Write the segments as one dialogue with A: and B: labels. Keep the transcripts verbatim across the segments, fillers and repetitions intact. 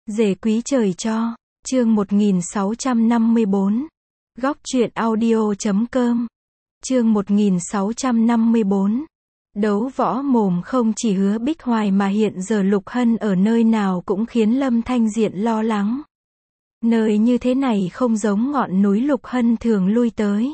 A: Rể quý trời cho. Chương một nghìn sáu trăm năm mươi bốn. Góc truyện audio.com. Chương một nghìn sáu trăm năm mươi bốn. Đấu võ mồm không chỉ Hứa Bích Hoài mà hiện giờ Lục Hân ở nơi nào cũng khiến Lâm Thanh Diện lo lắng. Nơi như thế này không giống ngọn núi Lục Hân thường lui tới.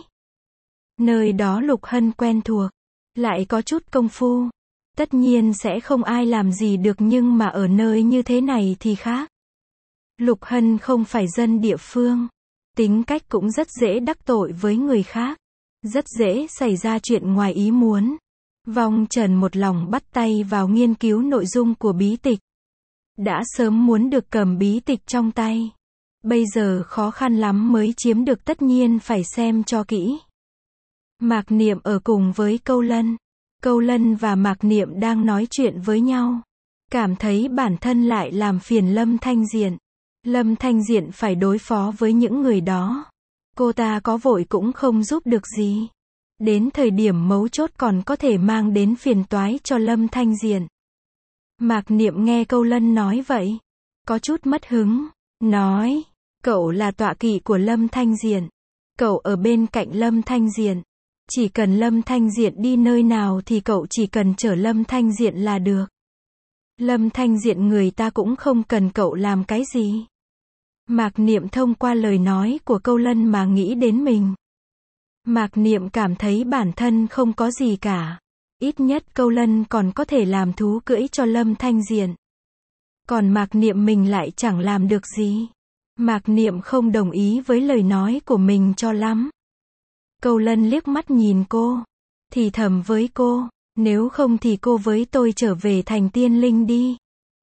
A: Nơi đó Lục Hân quen thuộc, lại có chút công phu. Tất nhiên sẽ không ai làm gì được, nhưng mà ở nơi như thế này thì khác. Lục Hân không phải dân địa phương, tính cách cũng rất dễ đắc tội với người khác, rất dễ xảy ra chuyện ngoài ý muốn. Vong Trần một lòng bắt tay vào nghiên cứu nội dung của bí tịch. Đã sớm muốn được cầm bí tịch trong tay. Bây giờ khó khăn lắm mới chiếm được, tất nhiên phải xem cho kỹ. Mạc Niệm ở cùng với Câu Lân. Câu Lân và Mạc Niệm đang nói chuyện với nhau. Cảm thấy bản thân lại làm phiền Lâm Thanh Diện. Lâm Thanh Diện phải đối phó với những người đó. Cô ta có vội cũng không giúp được gì. Đến thời điểm mấu chốt còn có thể mang đến phiền toái cho Lâm Thanh Diện. Mạc Niệm nghe Câu Lân nói vậy, có chút mất hứng. Nói, cậu là tọa kỵ của Lâm Thanh Diện. Cậu ở bên cạnh Lâm Thanh Diện. Chỉ cần Lâm Thanh Diện đi nơi nào thì cậu chỉ cần chở Lâm Thanh Diện là được. Lâm Thanh Diện người ta cũng không cần cậu làm cái gì. Mạc Niệm thông qua lời nói của Câu Lân mà nghĩ đến mình. Mạc Niệm cảm thấy bản thân không có gì cả. Ít nhất Câu Lân còn có thể làm thú cưỡi cho Lâm Thanh Diện. Còn Mạc Niệm mình lại chẳng làm được gì. Mạc Niệm không đồng ý với lời nói của mình cho lắm. Câu Lân liếc mắt nhìn cô, thì thầm với cô, nếu không thì cô với tôi trở về thành tiên linh đi.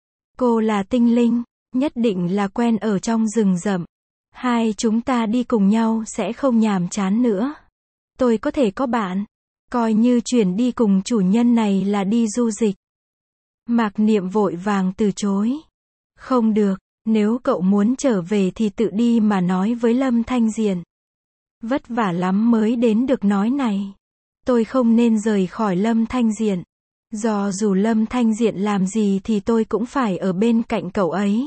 A: Cô là tinh linh, nhất định là quen ở trong rừng rậm. Hai chúng ta đi cùng nhau sẽ không nhàm chán nữa. Tôi có thể có bạn, coi như chuyển đi cùng chủ nhân này là đi du dịch. Mạc Niệm vội vàng từ chối. Không được, nếu cậu muốn trở về thì tự đi mà nói với Lâm Thanh Diện. Vất vả lắm mới đến được nói này. Tôi không nên rời khỏi Lâm Thanh Diện. Do dù Lâm Thanh Diện làm gì thì tôi cũng phải ở bên cạnh cậu ấy.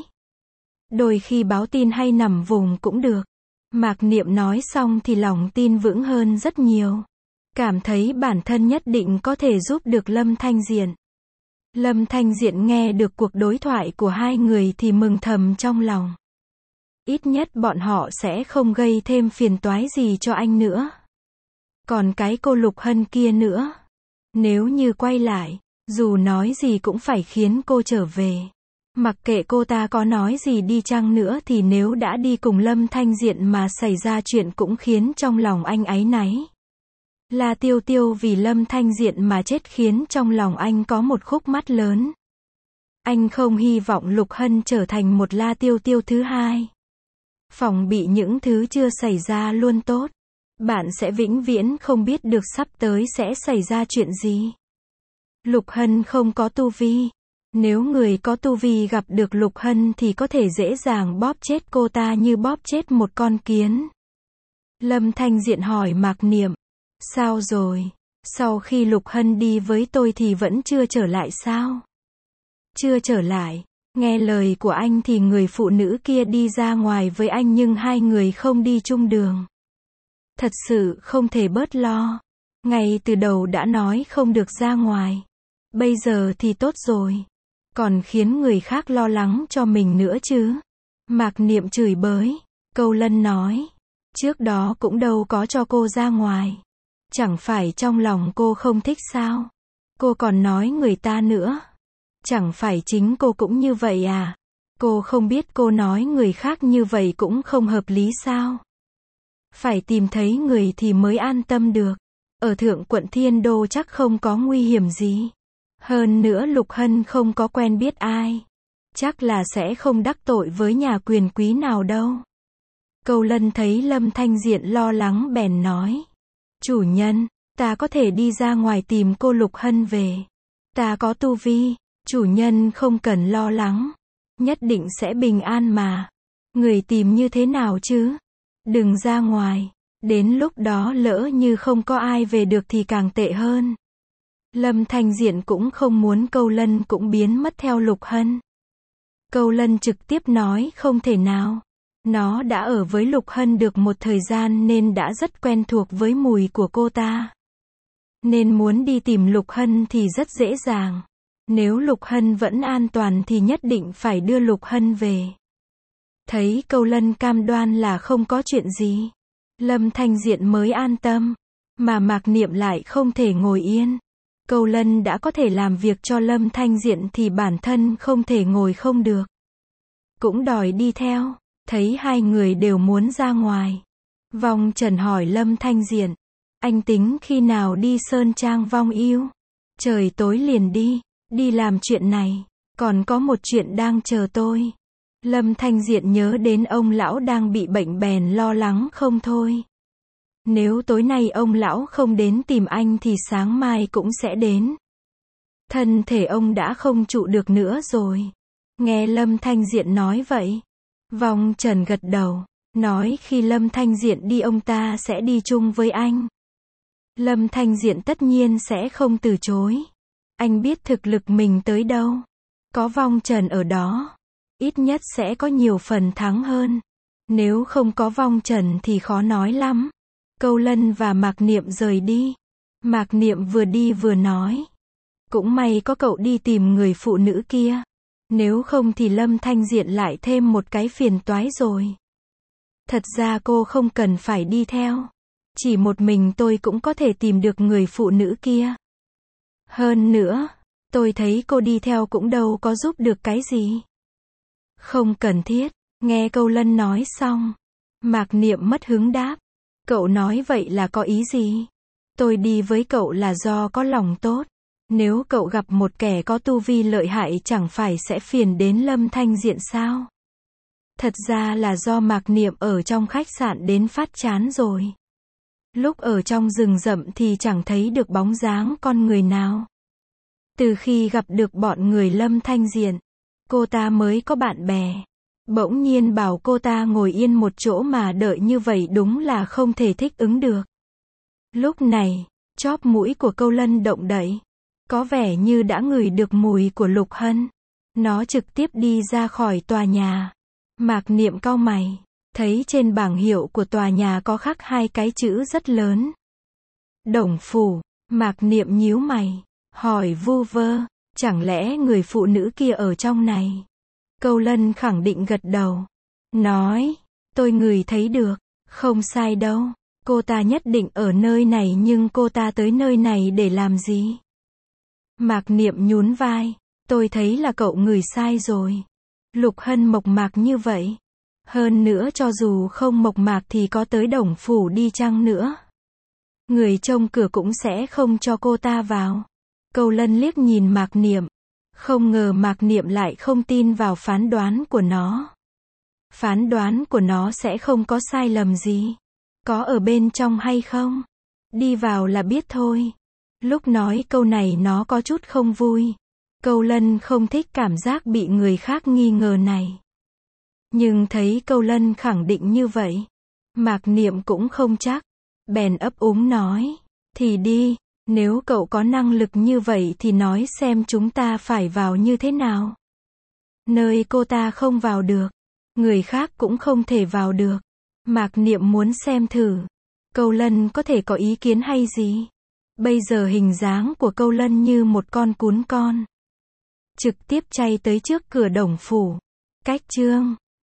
A: Đôi khi báo tin hay nằm vùng cũng được. Mạc Niệm nói xong thì lòng tin vững hơn rất nhiều. Cảm thấy bản thân nhất định có thể giúp được Lâm Thanh Diện. Lâm Thanh Diện nghe được cuộc đối thoại của hai người thì mừng thầm trong lòng. Ít nhất bọn họ sẽ không gây thêm phiền toái gì cho anh nữa. Còn cái cô Lục Hân kia nữa. Nếu như quay lại, dù nói gì cũng phải khiến cô trở về. Mặc kệ cô ta có nói gì đi chăng nữa thì nếu đã đi cùng Lâm Thanh Diện mà xảy ra chuyện cũng khiến trong lòng anh áy náy. La Tiêu Tiêu vì Lâm Thanh Diện mà chết khiến trong lòng anh có một khúc mắc lớn. Anh không hy vọng Lục Hân trở thành một La Tiêu Tiêu thứ hai. Phòng bị những thứ chưa xảy ra luôn tốt. Bạn sẽ vĩnh viễn không biết được sắp tới sẽ xảy ra chuyện gì. Lục Hân không có tu vi. Nếu người có tu vi gặp được Lục Hân thì có thể dễ dàng bóp chết cô ta như bóp chết một con kiến. Lâm Thanh Diện hỏi Mạc Niệm. Sao rồi? Sau khi Lục Hân đi với tôi thì vẫn chưa trở lại sao? Chưa trở lại. Nghe lời của anh thì người phụ nữ kia đi ra ngoài với anh nhưng hai người không đi chung đường. Thật sự không thể bớt lo. Ngay từ đầu đã nói không được ra ngoài. Bây giờ thì tốt rồi. Còn khiến người khác lo lắng cho mình nữa chứ. Mạc Niệm chửi bới. Câu Lân nói. Trước đó cũng đâu có cho cô ra ngoài. Chẳng phải trong lòng cô không thích sao? Cô còn nói người ta nữa. Chẳng phải chính cô cũng như vậy à? Cô không biết cô nói người khác như vậy cũng không hợp lý sao? Phải tìm thấy người thì mới an tâm được. Ở Thượng quận Thiên Đô chắc không có nguy hiểm gì. Hơn nữa Lục Hân không có quen biết ai. Chắc là sẽ không đắc tội với nhà quyền quý nào đâu. Câu Lân thấy Lâm Thanh Diện lo lắng bèn nói. Chủ nhân, ta có thể đi ra ngoài tìm cô Lục Hân về. Ta có tu vi. Chủ nhân không cần lo lắng. Nhất định sẽ bình an mà. Người tìm như thế nào chứ? Đừng ra ngoài. Đến lúc đó lỡ như không có ai về được thì càng tệ hơn. Lâm Thanh Diện cũng không muốn Câu Lân cũng biến mất theo Lục Hân. Câu Lân trực tiếp nói không thể nào. Nó đã ở với Lục Hân được một thời gian nên đã rất quen thuộc với mùi của cô ta. Nên muốn đi tìm Lục Hân thì rất dễ dàng. Nếu Lục Hân vẫn an toàn thì nhất định phải đưa Lục Hân về. Thấy Câu Lân cam đoan là không có chuyện gì, Lâm Thanh Diện mới an tâm. Mà Mạc Niệm lại không thể ngồi yên. Câu Lân đã có thể làm việc cho Lâm Thanh Diện thì bản thân không thể ngồi không được. Cũng đòi đi theo. Thấy hai người đều muốn ra ngoài. Vong Trần hỏi Lâm Thanh Diện. Anh tính khi nào đi Sơn Trang Vong Yêu? Trời tối liền đi. Đi làm chuyện này. Còn có một chuyện đang chờ tôi. Lâm Thanh Diện nhớ đến ông lão đang bị bệnh bèn lo lắng không thôi. Nếu tối nay ông lão không đến tìm anh thì sáng mai cũng sẽ đến. Thân thể ông đã không trụ được nữa rồi. Nghe Lâm Thanh Diện nói vậy, Vong Trần gật đầu, nói khi Lâm Thanh Diện đi ông ta sẽ đi chung với anh. Lâm Thanh Diện tất nhiên sẽ không từ chối. Anh biết thực lực mình tới đâu. Có Vong Trần ở đó, ít nhất sẽ có nhiều phần thắng hơn. Nếu không có Vong Trần thì khó nói lắm. Câu Lân và Mạc Niệm rời đi. Mạc Niệm vừa đi vừa nói. Cũng may có cậu đi tìm người phụ nữ kia. Nếu không thì Lâm Thanh Diện lại thêm một cái phiền toái rồi. Thật ra cô không cần phải đi theo. Chỉ một mình tôi cũng có thể tìm được người phụ nữ kia. Hơn nữa, tôi thấy cô đi theo cũng đâu có giúp được cái gì. Không cần thiết. Nghe Câu Lân nói xong, Mạc Niệm mất hứng đáp. Cậu nói vậy là có ý gì? Tôi đi với cậu là do có lòng tốt. Nếu cậu gặp một kẻ có tu vi lợi hại chẳng phải sẽ phiền đến Lâm Thanh Diện sao? Thật ra là do Mạc Niệm ở trong khách sạn đến phát chán rồi. Lúc ở trong rừng rậm thì chẳng thấy được bóng dáng con người nào. Từ khi gặp được bọn người Lâm Thanh Diện, cô ta mới có bạn bè. Bỗng nhiên bảo cô ta ngồi yên một chỗ mà đợi như vậy đúng là không thể thích ứng được. Lúc này, chóp mũi của Câu Lân động đậy. Có vẻ như đã ngửi được mùi của Lục Hân. Nó trực tiếp đi ra khỏi tòa nhà. Mạc Niệm cau mày, thấy trên bảng hiệu của tòa nhà có khắc hai cái chữ rất lớn. Đồng Phủ. Mạc Niệm nhíu mày, hỏi vu vơ, chẳng lẽ người phụ nữ kia ở trong này? Câu Lân khẳng định gật đầu. Nói, tôi ngửi thấy được, không sai đâu. Cô ta nhất định ở nơi này nhưng cô ta tới nơi này để làm gì? Mạc Niệm nhún vai, tôi thấy là cậu ngửi sai rồi. Lục Hân mộc mạc như vậy. Hơn nữa cho dù không mộc mạc thì có tới Đồng Phủ đi chăng nữa. Người trông cửa cũng sẽ không cho cô ta vào. Câu Lân liếc nhìn Mạc Niệm. Không ngờ Mạc Niệm lại không tin vào phán đoán của nó. Phán đoán của nó sẽ không có sai lầm gì. Có ở bên trong hay không? Đi vào là biết thôi. Lúc nói câu này nó có chút không vui. Câu Lân không thích cảm giác bị người khác nghi ngờ này. Nhưng thấy Câu Lân khẳng định như vậy, Mạc Niệm cũng không chắc. Bèn ấp úng nói, thì đi, nếu cậu có năng lực như vậy thì nói xem chúng ta phải vào như thế nào. Nơi cô ta không vào được, người khác cũng không thể vào được. Mạc Niệm muốn xem thử, Câu Lân có thể có ý kiến hay gì. Bây giờ hình dáng của Câu Lân như một con cún con. Trực tiếp chay tới trước cửa Đồng Phủ. Cách chương